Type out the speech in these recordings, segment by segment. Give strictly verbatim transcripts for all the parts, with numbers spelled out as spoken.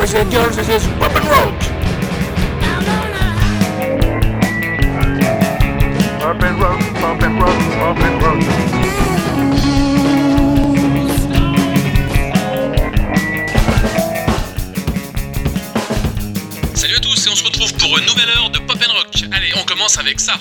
boys and girls, this is Pop and Rock. Pop and Rock, Pop and Rock, Pop and Rock. Salut à tous et on se retrouve pour une nouvelle heure de Pop and Rock. Allez, on commence avec ça.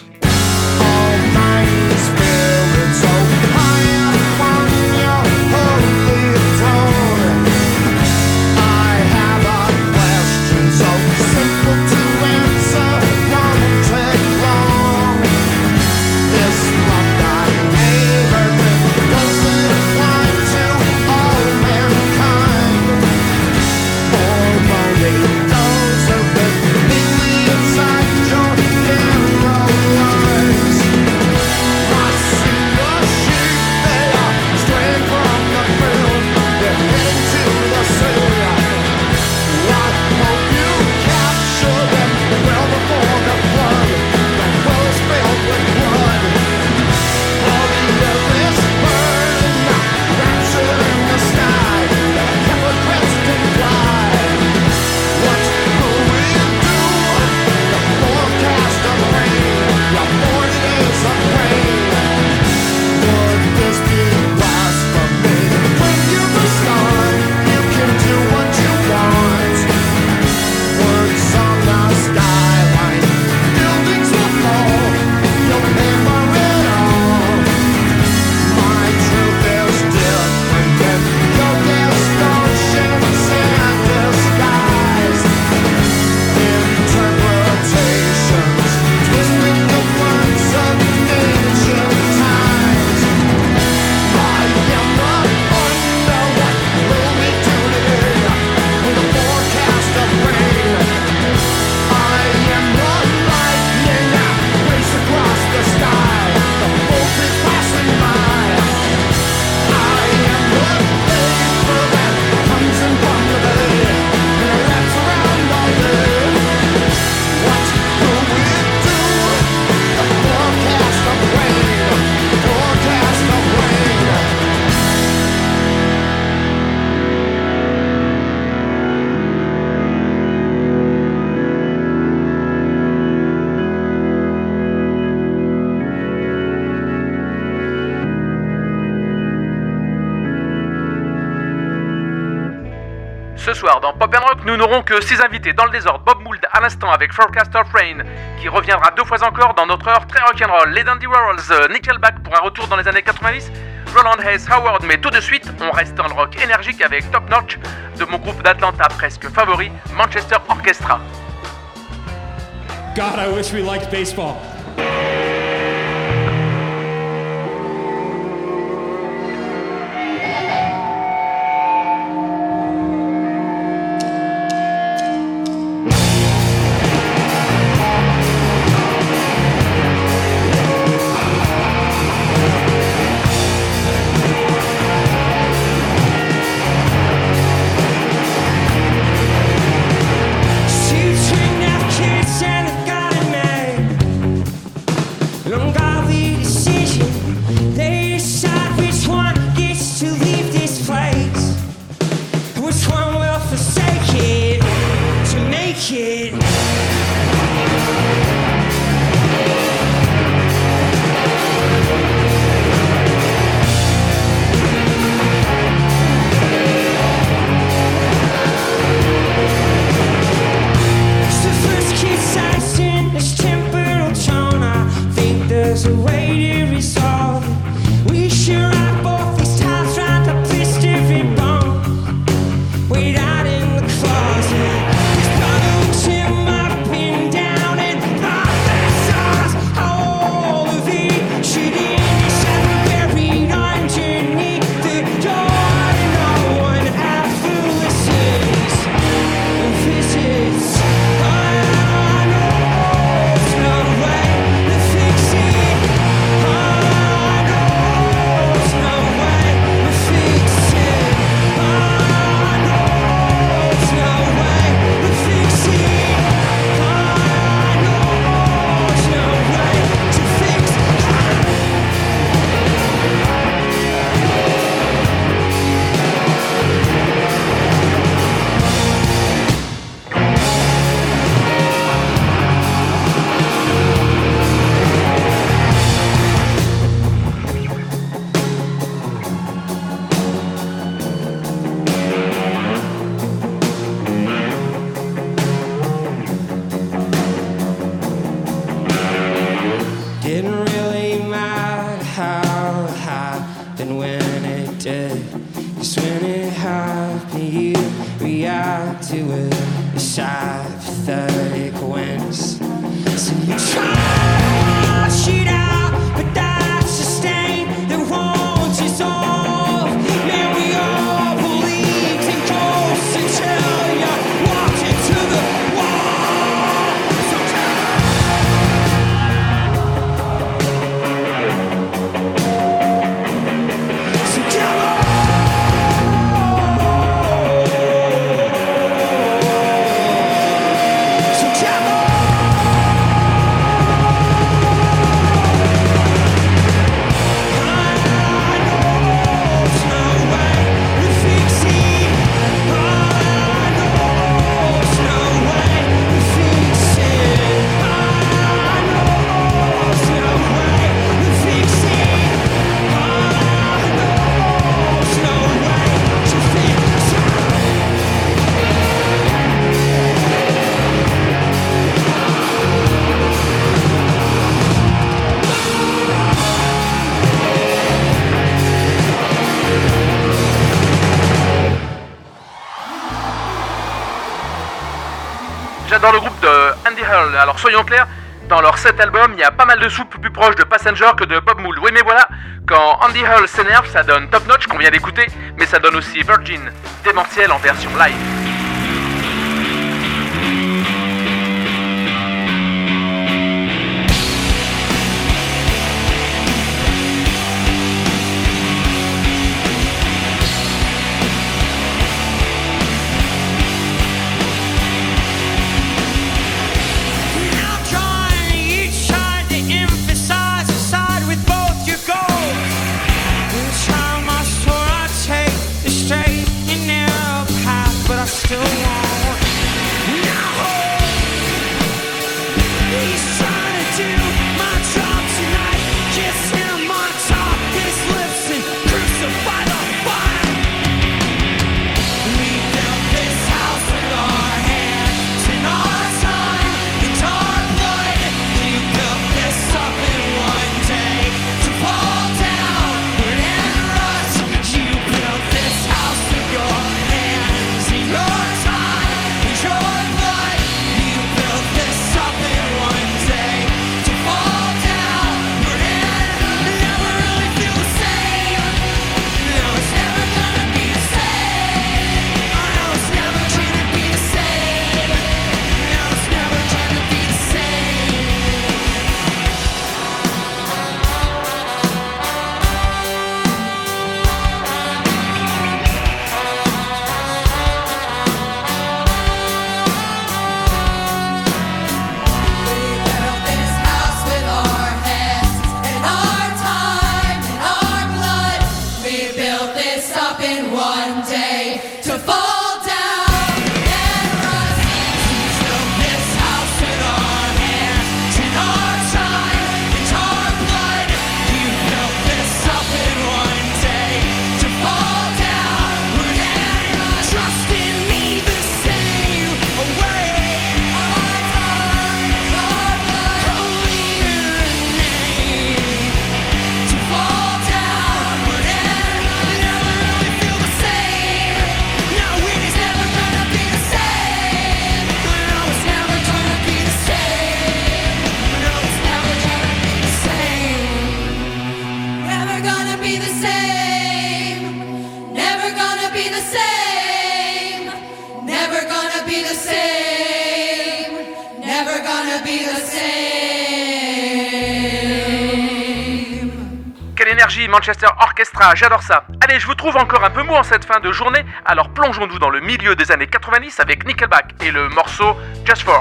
Ce soir, dans Pop and Rock, nous n'aurons que six invités dans le désordre. Bob Mould à l'instant avec Forecast of Rain, qui reviendra deux fois encore dans notre heure très rock'n'roll. Les Dandy Warhols, euh, Nickelback pour un retour dans les années quatre-vingt-dix, Roland Hayes, Howard, mais tout de suite, on reste dans le rock énergique avec Top Notch de mon groupe d'Atlanta presque favori, Manchester Orchestra. God, I wish we liked baseball. Shoot, swing, now kids, and I got it made. dead. Cause when it happened, you react to it. A sympathetic wince. So you try to wash it out, but that's a stain that won't dissolve. Man, we all believed in ghosts until you walked into the wall. So So come on. So come on. J'adore le groupe de Andy Hull. Alors soyons clairs, dans leur sept albums, il y a pas mal de soupes plus proches de Passenger que de Bob Mould. Oui mais voilà, quand Andy Hull s'énerve, ça donne Top Notch qu'on vient d'écouter, mais ça donne aussi Virgin, démentiel en version live. Still won't. No. He's trying to do my job tonight. Kiss him on top his lips and crucify the fire. We built this house with our hands and our time and our blood. You built this up in one day to fall down and rust. You built this house with your hands and your Quelle énergie, Manchester Orchestra, j'adore ça. Allez, je vous trouve encore un peu mou en cette fin de journée, alors plongeons-nous dans le milieu des années quatre-vingt-dix avec Nickelback et le morceau Just For.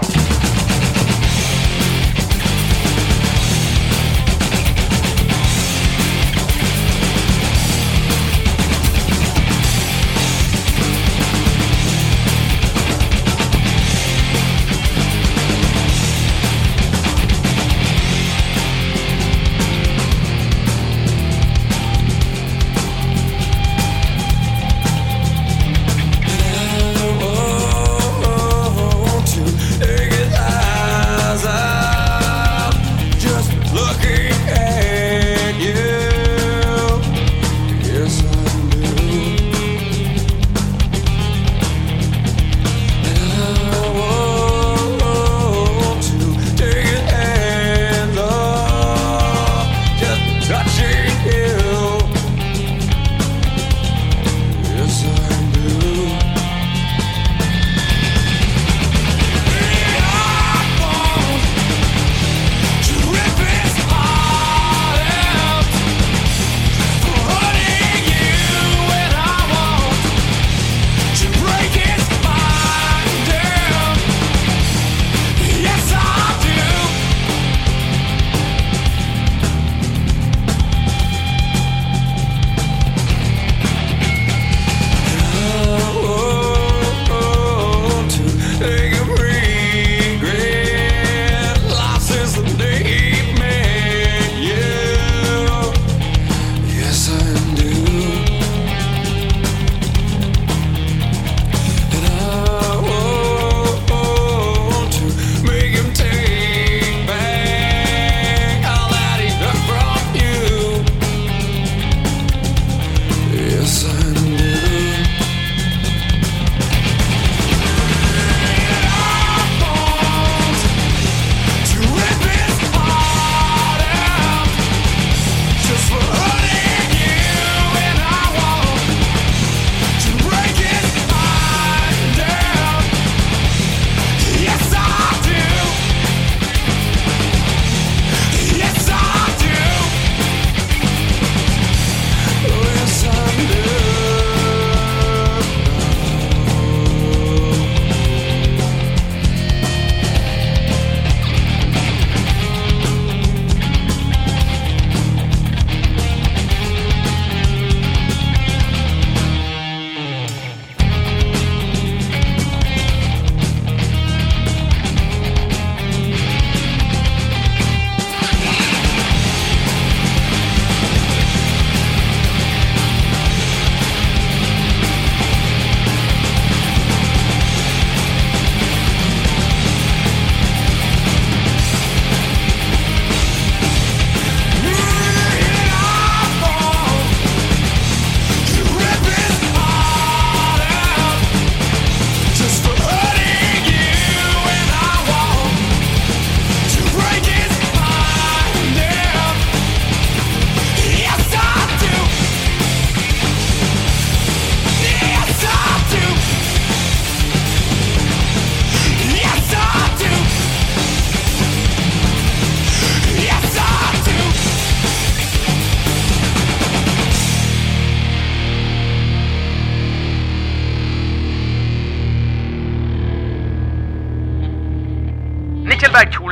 Take it out.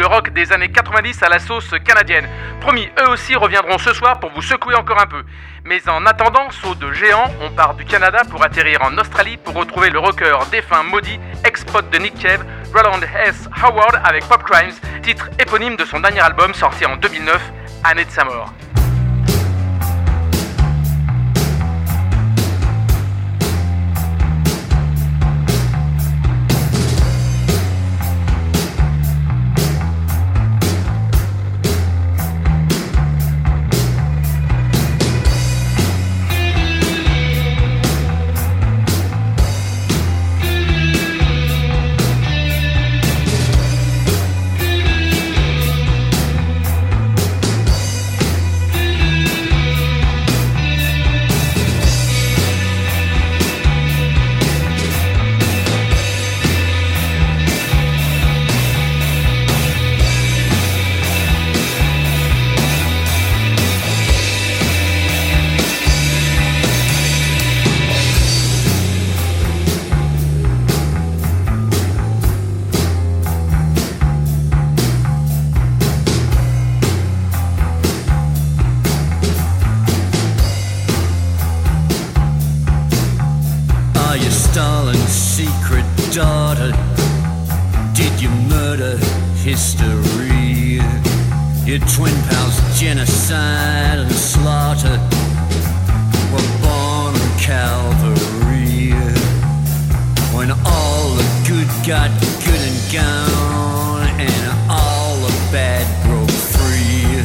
le rock des années quatre-vingt-dix à la sauce canadienne. Promis, eux aussi reviendront ce soir pour vous secouer encore un peu. Mais en attendant, saut de géant, on part du Canada pour atterrir en Australie pour retrouver le rocker défunt maudit, ex-pote de Nick Cave, Roland S. Howard avec Pop Crimes, titre éponyme de son dernier album sorti en deux mille neuf, année de sa mort. Daughter, did you murder history? Your twin pals, genocide and slaughter, were born in Calvary. When all the good got good and gone, and all the bad broke free.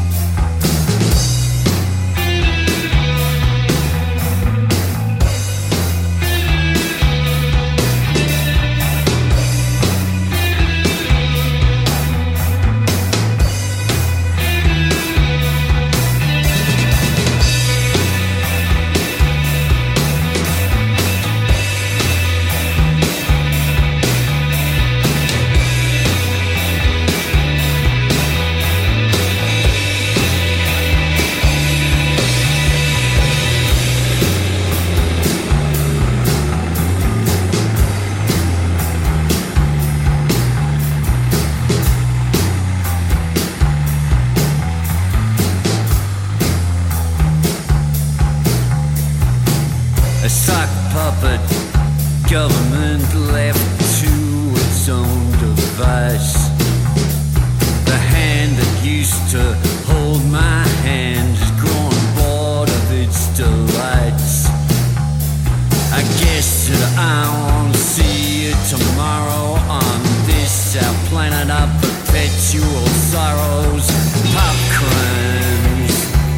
Government left to its own device. The hand that used to hold my hand has grown bored of its delights. I guess that I won't see you tomorrow on this our planet of perpetual sorrows. Pop crimes.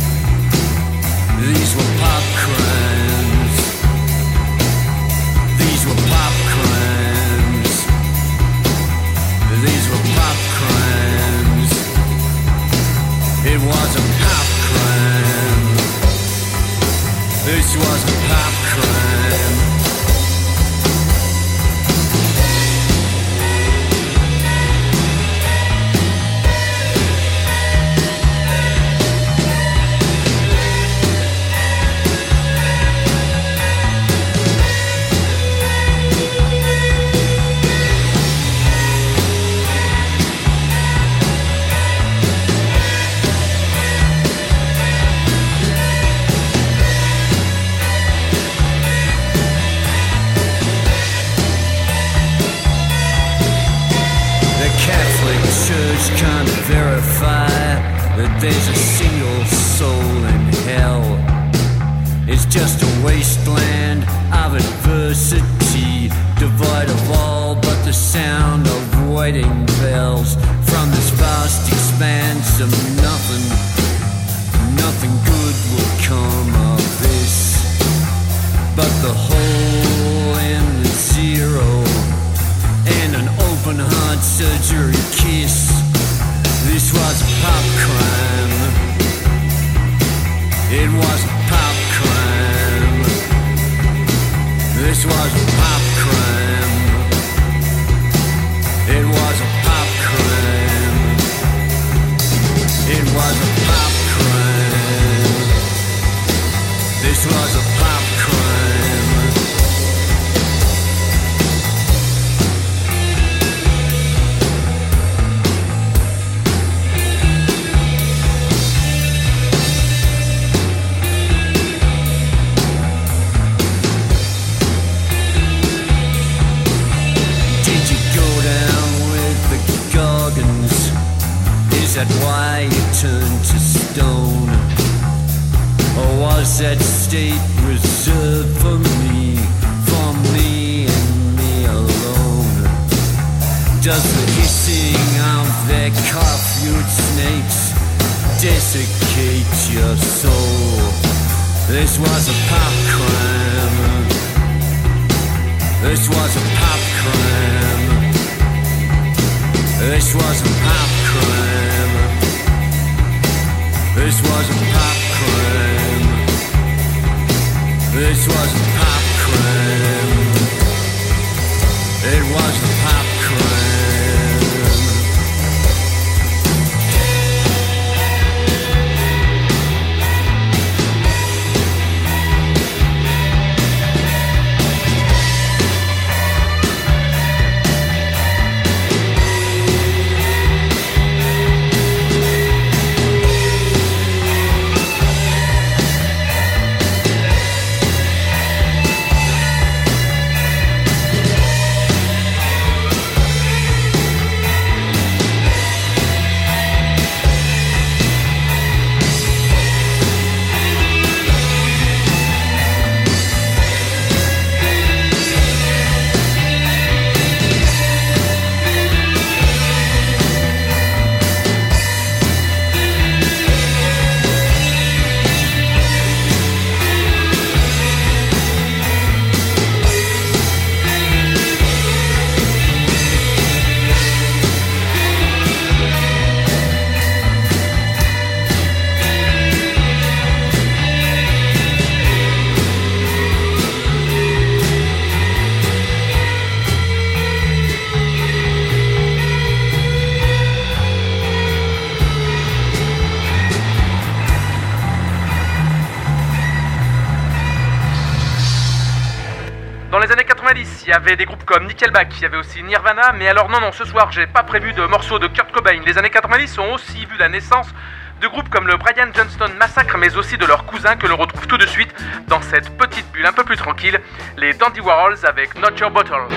These were pop crimes. These were pop crimes. These were pop crimes. It was a pop crime. This was a pop crime. Can't verify that there's a single soul in hell. It's just a wasteland of adversity, devoid of all but the sound of waiting bells. From this vast expanse of nothing, nothing good will come of this, but the hole in the zero and an open heart surgery kiss. This was a pop crime. It was a pop crime. This was a pop crime. It was a pop crime. It was a pop crime. This was a pop crime. stone? Or was that state reserved for me, for me and me alone? Does the hissing of their curfewed snakes desiccate your soul? This was a pop crime. This was a pop crime. This was a pop crime. This was a pop crime. This was a pop crime. It was a pop crime. Il y avait des groupes comme Nickelback, il y avait aussi Nirvana, mais alors non, non, ce soir, j'ai pas prévu de morceaux de Kurt Cobain. Les années quatre-vingt-dix ont aussi vu la naissance de groupes comme le Brian Johnston Massacre, mais aussi de leurs cousins que l'on retrouve tout de suite dans cette petite bulle un peu plus tranquille, les Dandy Warhols avec Not Your Bottle.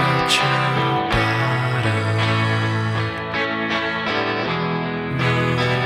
No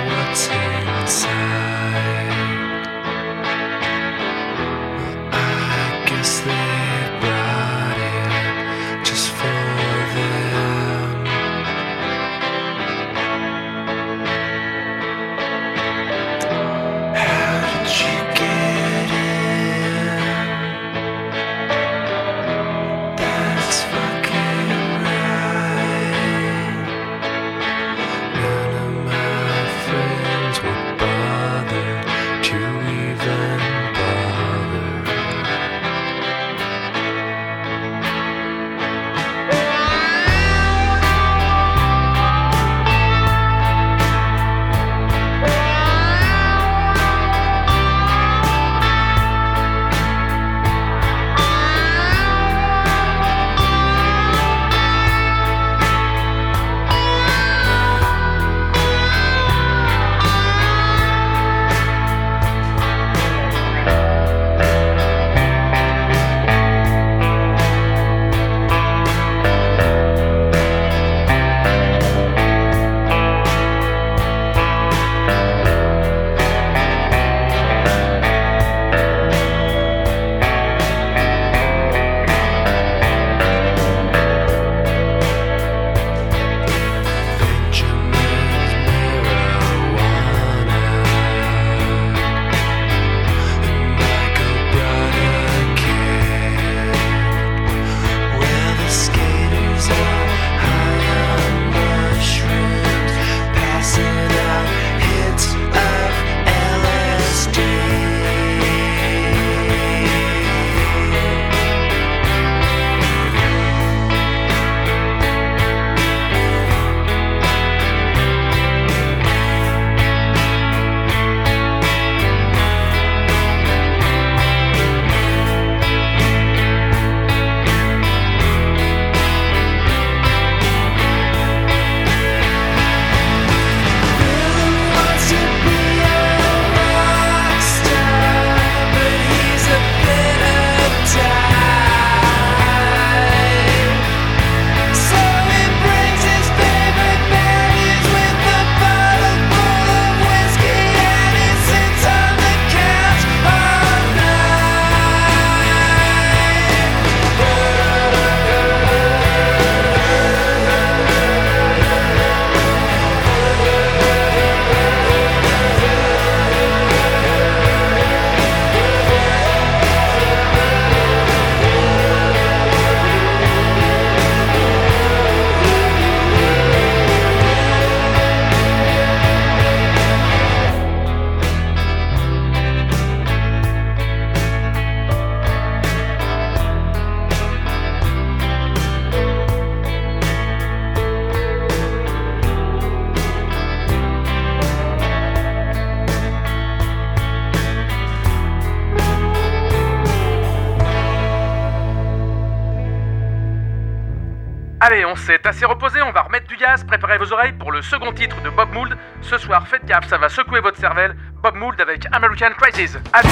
Allez, on s'est assez reposé, on va remettre du jazz, préparez vos oreilles pour le second titre de Bob Mould. Ce soir, faites gaffe, ça va secouer votre cervelle. Bob Mould avec American Crisis. Allez.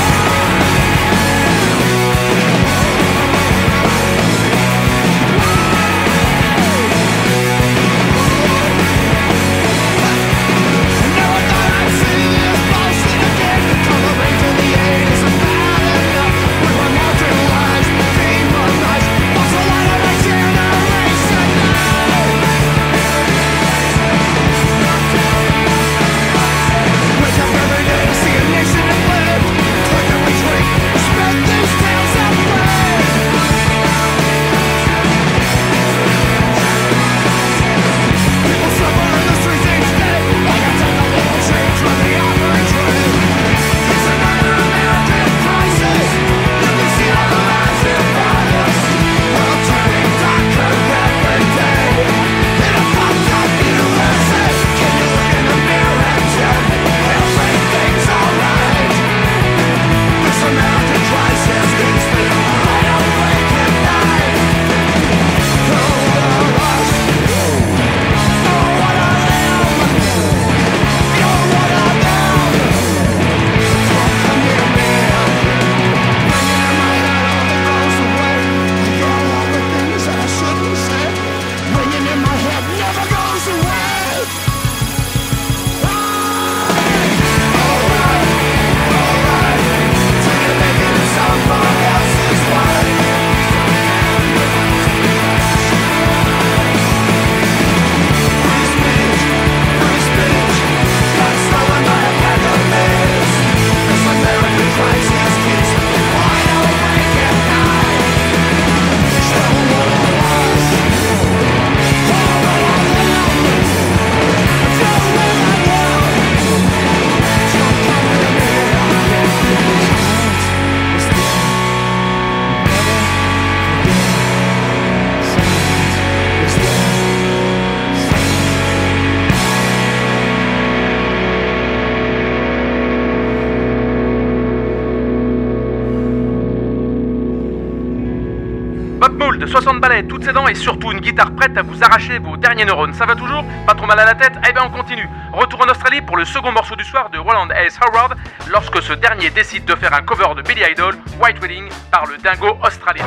soixante balais, toutes ses dents et surtout une guitare prête à vous arracher vos derniers neurones. Ça va toujours? Pas trop mal à la tête? Eh ben on continue. Retour en Australie pour le second morceau du soir de Roland Hayes Howard, lorsque ce dernier décide de faire un cover de Billy Idol, White Wedding, par le dingo australien.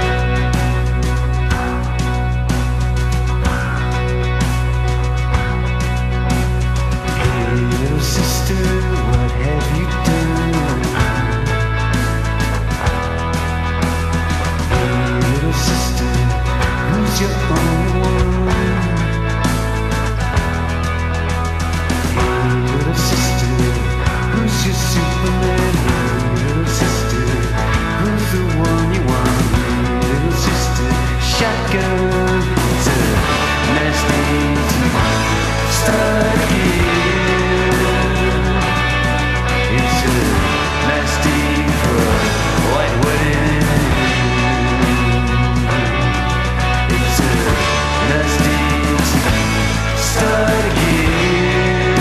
Your own one. Hey, little sister, who's your Superman? Hey, little sister, who's the one you want? Hey, little sister, shotgun. It's a nice day to start again. It's a nice day for a white wedding. Start again.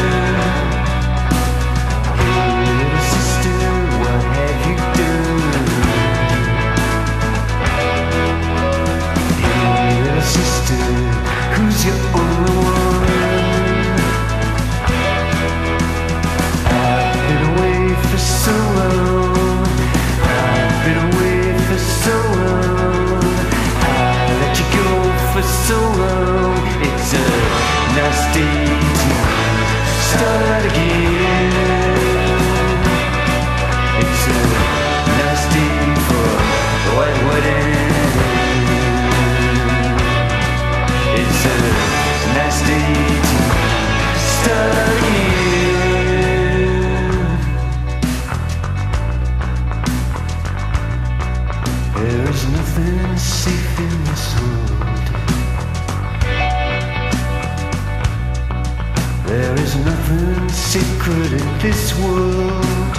Hey, little sister, what have you done? Hey, little sister, who's your only one? I've been away for so long. I've been away for so long. I let you go for so long. It's a nice day to start again. It's a nice day for the white wedding. It's a nice day to start again. There is nothing safe in this world. There is nothing sacred in this world.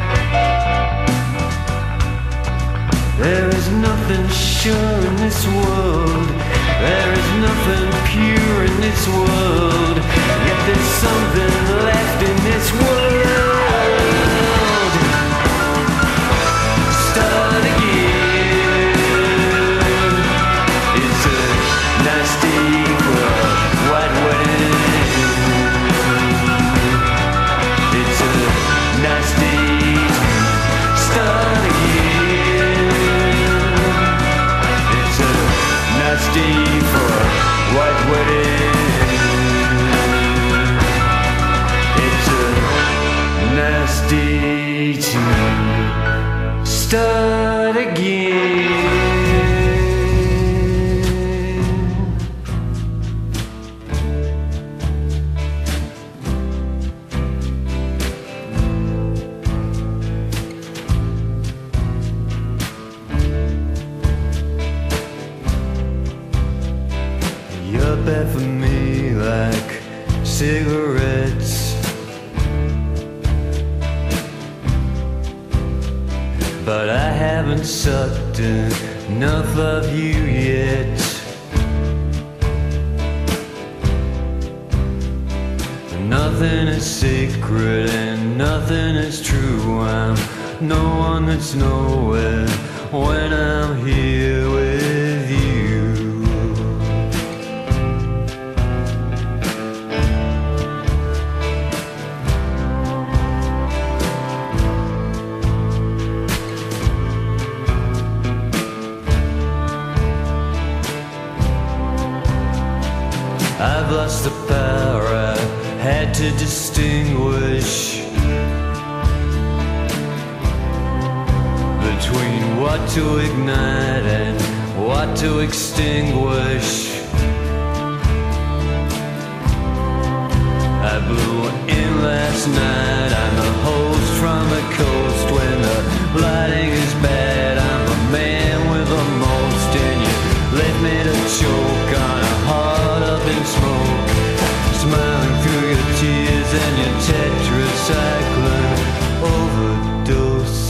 There is nothing sure in this world. There is nothing pure in this world. Yet there's something left in this world. Start again. It's a cigarettes. But I haven't sucked enough of you yet. Nothing is sacred and nothing is true. I'm no one that's nowhere when I'm here with you. I've lost the power I had to distinguish between what to ignite and what to extinguish. I blew in last night, I'm the host from the coast. When the lighting is bad, I'm a man with the most. And you left me to choke on a heart up in smoke, smiling through your tears and your tetracycline overdose.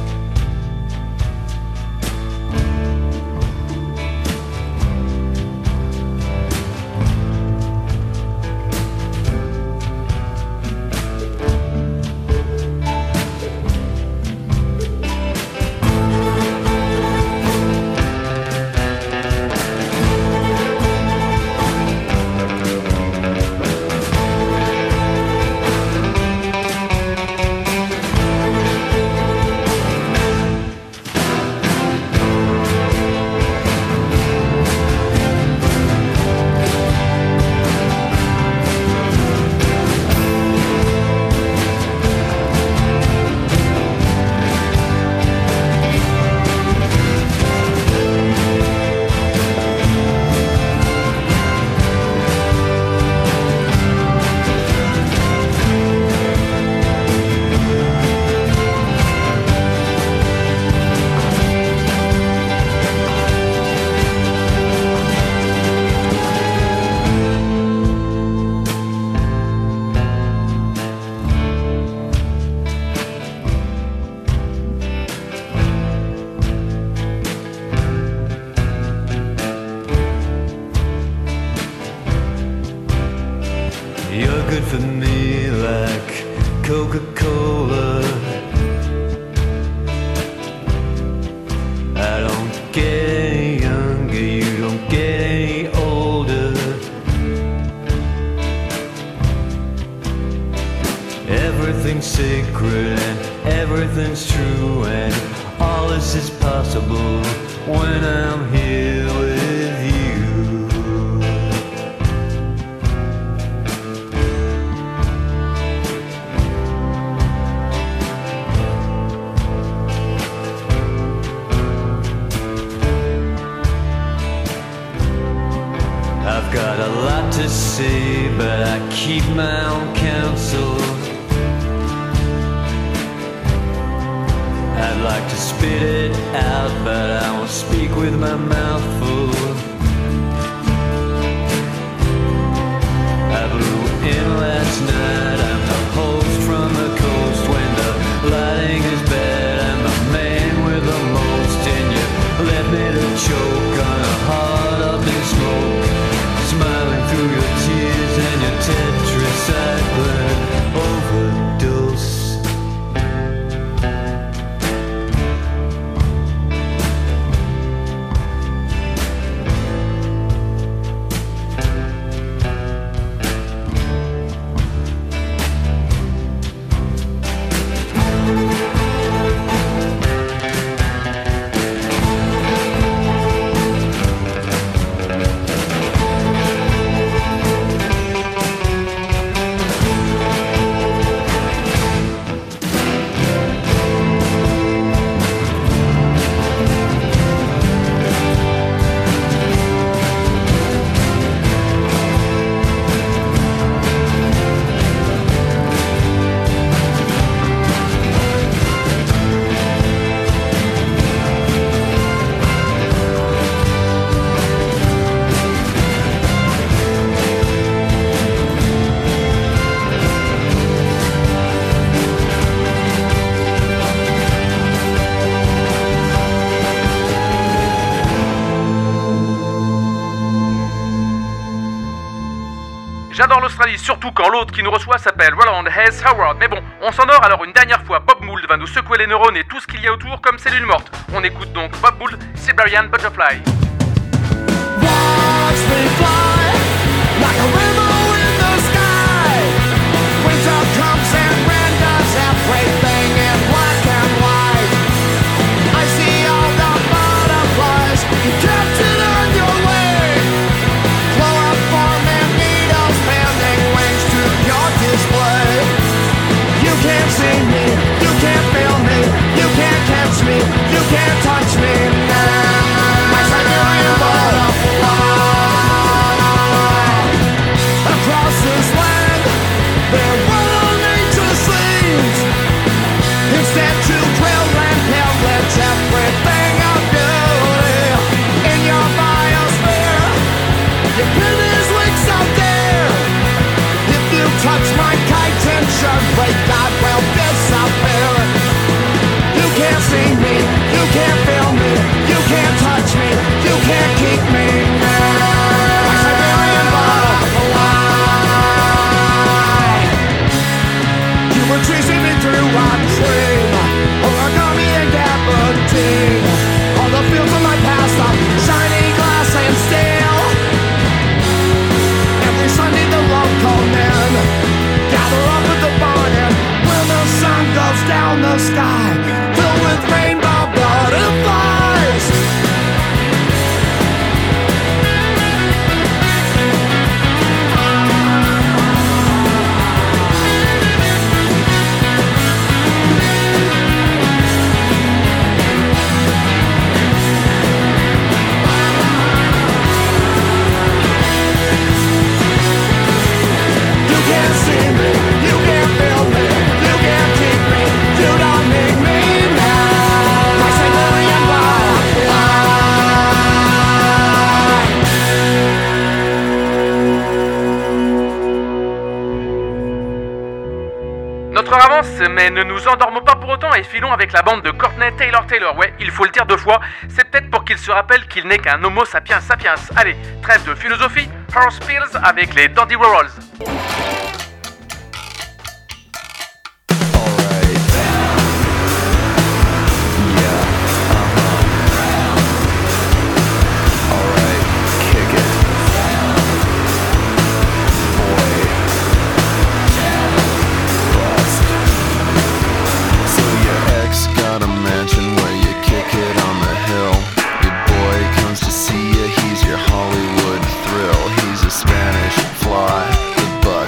You're good for me like Coca-Cola. I don't get any younger, you don't get any older. Everything's sacred and everything's true, and all this is possible when I'm here with you. I've got a lot to say, but I keep my own counsel. I'd like to spit it out, but I won't speak with my mouth full. I blew in last night, I'm the host from the coast. When the lighting is bad, I'm the man with the most. And you left me to choke on a heart up in smoke, smiling through your tears and your tetracycline overdose. J'adore l'Australie, surtout quand l'autre qui nous reçoit s'appelle Roland Hayes Howard. Mais bon, on s'endort, alors une dernière fois, Bob Mould va nous secouer les neurones et tout ce qu'il y a autour comme cellule morte. On écoute donc Bob Mould, Siberian Butterfly. Watch me fly like a rainbow in the sky. Winter comes and renders everything in black and white. I see all the butterflies captured on your way. Chloroforming needles bending wings to your display. You can't see me, you can't feel me, you can't catch me, you can't touch me now. My Siberian butterfly. Across this land, there were no nature scenes. Instead, to drill and pillage everything of beauty in your biosphere. Your pin is weeks out there. If you touch my kite and shirt, break, God will disappear. You can't see me, you can't feel me, you can't touch me, you can't keep me now. My Siberian butterfly. You were chasing me through a dream, origami and gabardine. All the fields of my past are shiny glass and steel. Every Sunday the local men gather up at the barn, and when the sun goes down the sky, filled with rainbow butterflies. You can't see me, you can't feel me, you can't keep me, you don't need me now. My Siberian butterfly. Notre heure avance, mais ne nous endormons pas pour autant et filons avec la bande de Courtney Taylor Taylor. Ouais, il faut le dire deux fois, c'est peut-être pour qu'il se rappelle qu'il n'est qu'un homo sapiens sapiens. Allez, trêve de philosophie, Horace Pills avec les Dandy Warhols. Got a mansion where you kick it on the hill. Your boy comes to see you, he's your Hollywood thrill. He's a Spanish fly, the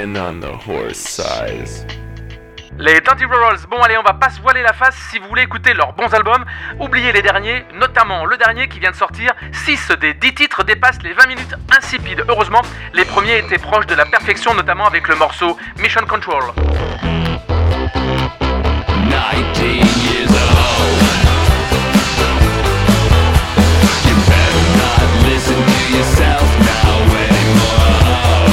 in on the horse size. Les Dundee Rurals, bon allez, on va pas se voiler la face. Si vous voulez écouter leurs bons albums, oubliez les derniers, notamment le dernier qui vient de sortir. Six des dix titres dépassent les vingt minutes insipides. Heureusement, les premiers étaient proches de la perfection, notamment avec le morceau Mission Control. nineteen years old. You better not listen to yourself now anymore.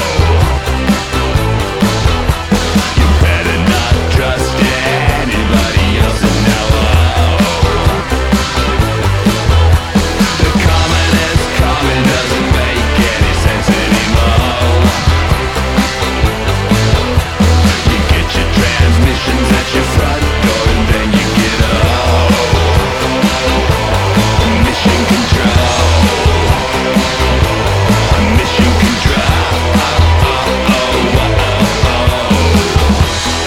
You better not trust anybody else now. The common is common doesn't make any sense anymore. You get your transmissions at your front door and then you get up. Mission control. Mission control. Oh, oh, oh, oh, oh.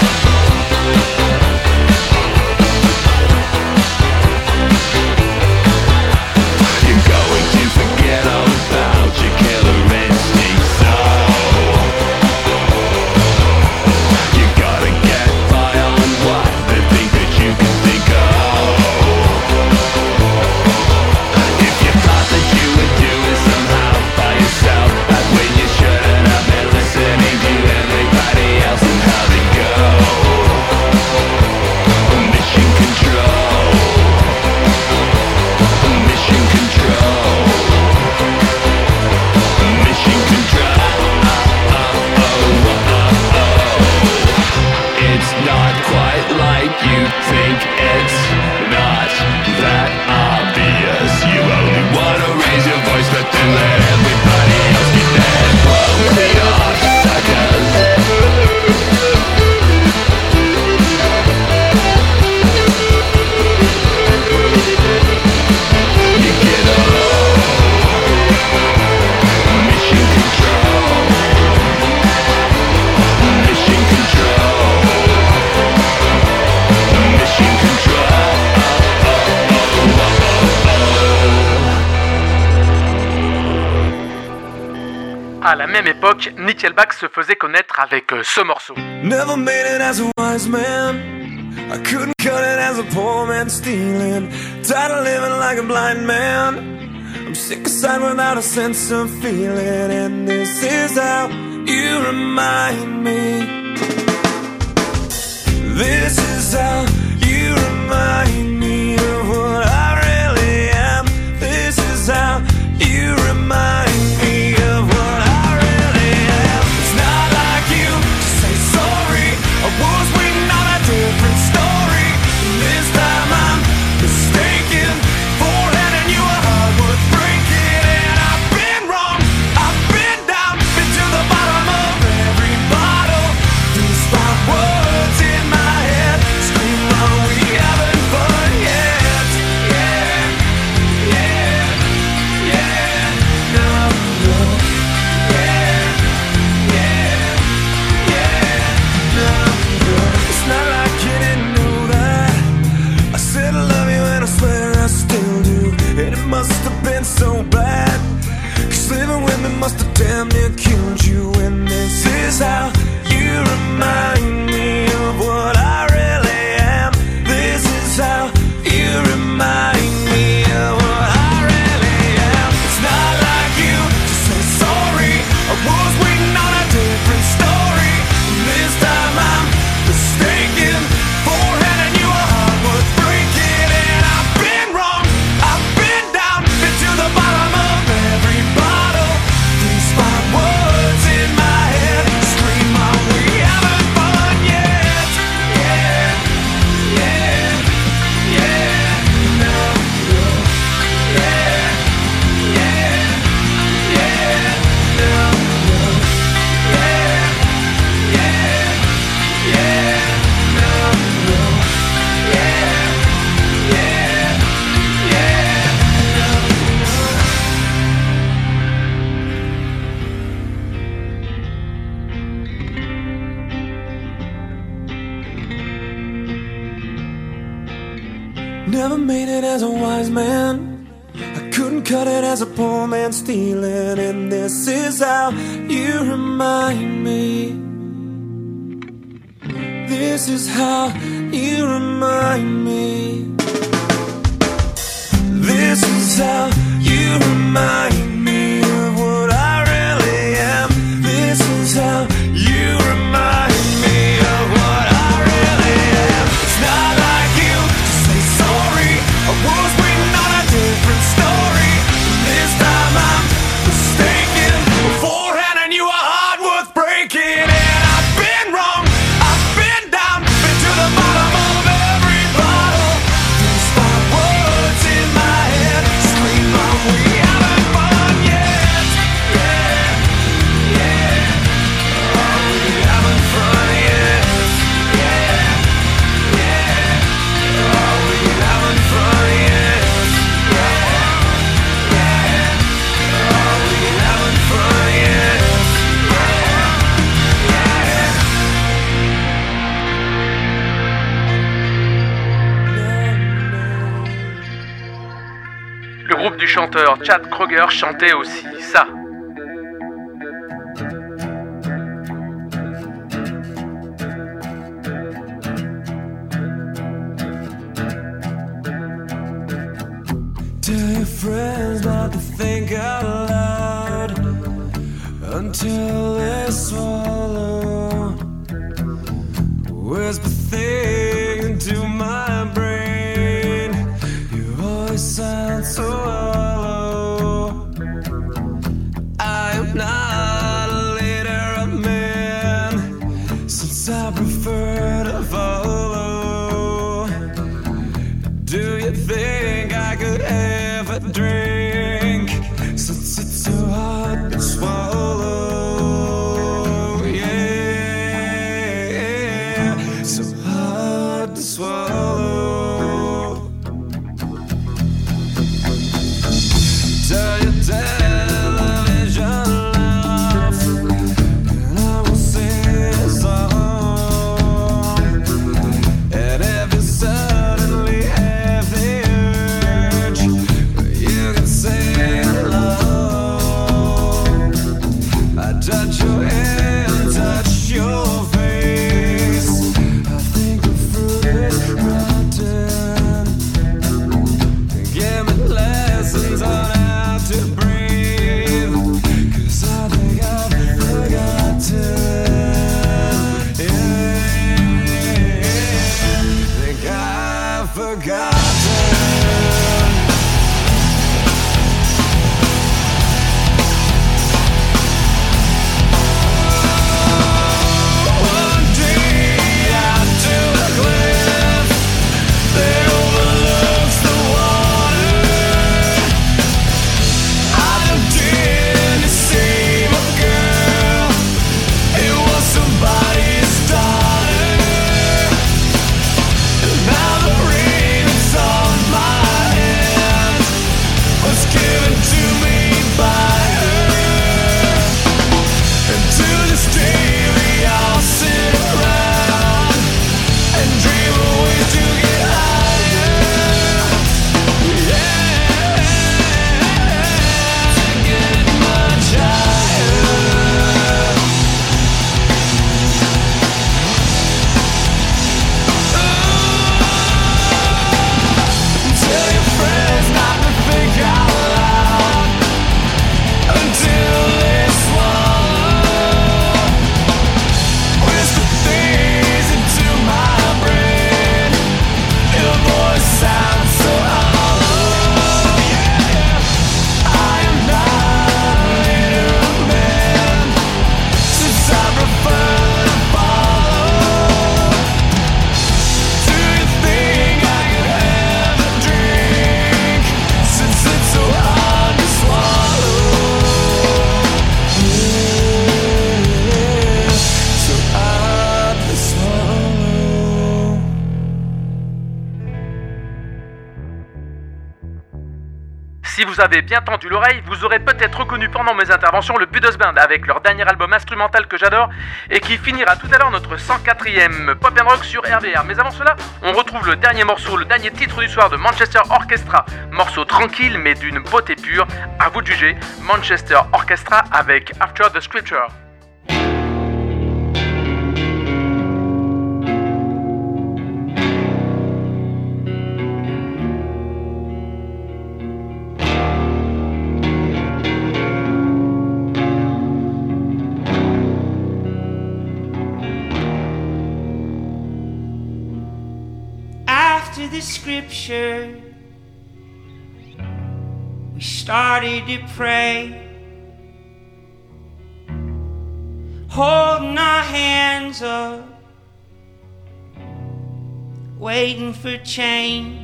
You're going to forget all about your killer instinct, so you gotta get by on what they think that you can think of. If you thought that you would do it somehow by yourself, that way you shouldn't have been listening to everybody else and how they go. Mission control. Mission control. Mission control. Oh, oh, oh, oh. It's not quite like you think, it's not that obvious. You only wanna raise your voice, but then let everybody else get that. Blow me off, suckers. You get up. Mission control. Mission control. Mission control. Oh, oh, oh, oh, oh. À la même époque, Nickelback se faisait connaître avec euh, ce morceau. Never made it as a wise man. I couldn't cut it as a poor man stealing. Tired of living like a blind man. I'm sick aside without a sense of feeling. And this is how you remind me. This is how you remind me of what I really am. This is how you remind me of what I really am. It's not like you to say sorry. I was waiting on a different story. This time I'm mistaken for handing you a heart worth breaking. And I've been wrong, I've been down, been to the bottom of every bottle. These five words in my head scream, are we having fun yet? Yeah, yeah, yeah, no, no. Yeah, yeah, yeah, no, no. It's not like you didn't know that. I said I love you and I swear I still do. And it must have been so bad, 'cause living with me must have damn near killed you. And this is how you remind me of what I really am. This is how you remind me of what I really am. It's not like you to say sorry. I was waiting on a different story. This time I'm mistaken for handing you a heart worth breaking. And I've been wrong, I've been down, been to the bottom of every bottle. These five words in my head scream, are we having fun yet? Yeah, yeah, yeah, no, no. Yeah, yeah, yeah, no, no. Yeah, yeah, yeah, no, no. Yeah, yeah, yeah, no, no. Never made it as a wise man. I couldn't cut it as a poor man stealing. And this is how you remind me. This is how you remind me. This is how you remind me of what I really am. This is how you remind me of what I really am. It's not like you to say sorry. I was waiting on a different story. This time I'm mistaken. Beforehand I knew a heart worth breaking. And I've been wrong, I've been down, been to the bottom of every bottle. Despite words in my head, scream on, we haven't fun yet. Yeah, yeah. Oh, we haven't fun yet. Yeah, yeah. Oh, we haven't fun yet. Yeah, yeah. Oh, we haven't fun yet. Le groupe du chanteur Chad Kroeger chantait aussi ça. Tell your friends not to think out loud until they swallow. Whisper things into my brain. Your voice sounds so hollow. I am not a leader of men, since I prefer to follow. Do you think I could ever drink, since it's so hard to swallow? Yeah, so hard to swallow. Turn your television off, and I will sing a song. And if you suddenly have the urge, you can sing along. I touch your hand, touch your face. I think the fruit is rotten. Give me lessons on how to breathe, 'cause I think I've forgotten. Yeah, think I've forgotten. One day out to the cliff that overlooks the water. I looked in to save a girl. It was somebody's daughter. Now the ring that's on my hand was given to me by her. And to this day we all sit around and dream of ways to get higher. Yeah, to get much higher. Tell your friends not to think out loud until they swallow. Whisper things into my brain. Your voice sounds so hollow. Yeah, I am not a leader of men, since I prefer to follow. Do you think I could ever drink, since it's so hard to swallow? Yeah, so hard to swallow. Si vous avez bien tendu l'oreille, vous aurez peut-être reconnu pendant mes interventions le Budos Band avec leur dernier album instrumental que j'adore et qui finira tout à l'heure notre cent quatrième Pop and Rock sur R V R. Mais avant cela, on retrouve le dernier morceau, le dernier titre du soir de Manchester Orchestra. Morceau tranquille mais d'une beauté pure, à vous de juger. Manchester Orchestra avec After the Scripture. the scripture, we started to pray, holding our hands up, waiting for change.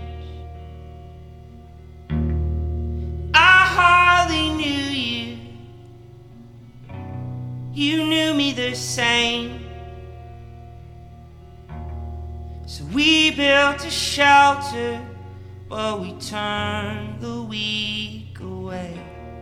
I hardly knew you, you knew me the same. So we built a shelter, but we turned the weak away.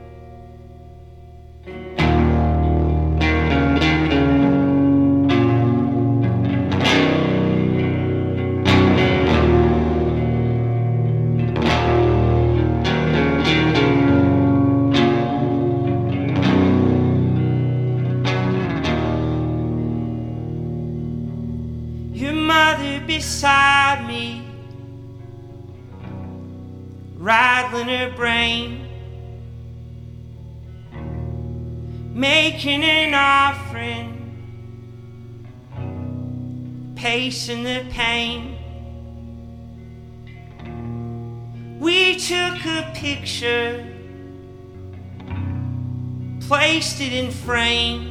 Beside me, rattling her brain, making an offering, pacing the pain. We took a picture, placed it in frame.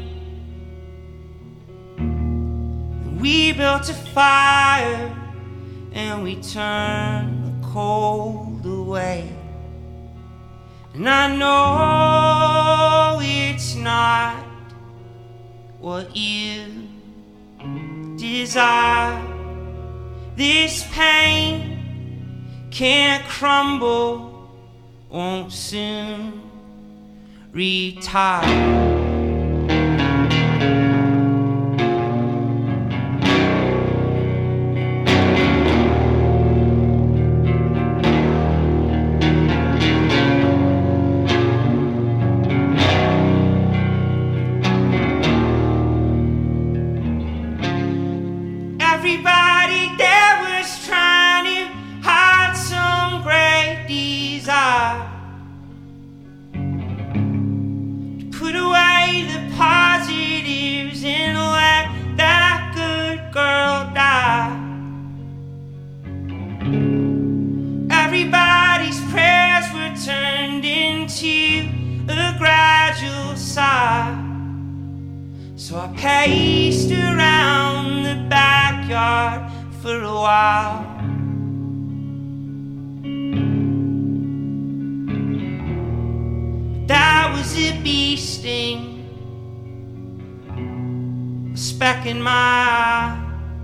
We built a fire and we turned the cold away. And I know it's not what you desire. This pain can't crumble, won't soon retire. Everybody there was trying to hide some great desire, to put away the positives and let that good girl die. Everybody's prayers were turned into a gradual sigh. So I paced around the backyard for a while. That was a bee sting, a speck in my eye,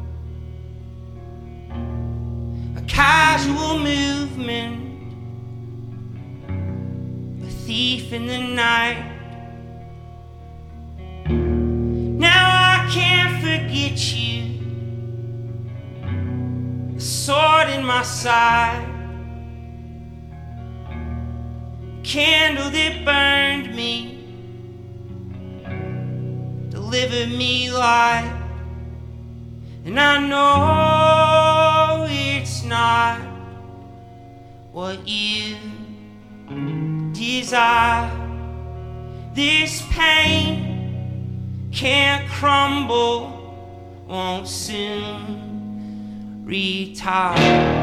a casual movement, a thief in the night. Now I can't forget you, a sword in my side, a candle that burned me, delivered me light. And I know it's not what you desire. This pain can't crumble, won't soon retire.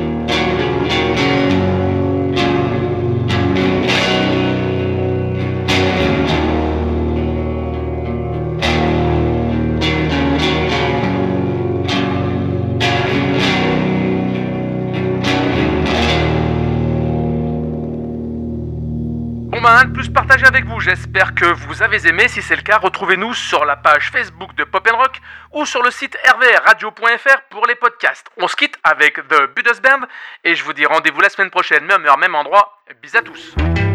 Bon ben, un de plus partagé avec vous, j'espère que vous avez aimé. Si c'est le cas, retrouvez-nous sur la page Facebook de Pop and Rock ou sur le site r v r radio point f r pour les podcasts. On se quitte avec The Buddha's Band et je vous dis rendez-vous la semaine prochaine, même heure, même endroit. Bis à tous.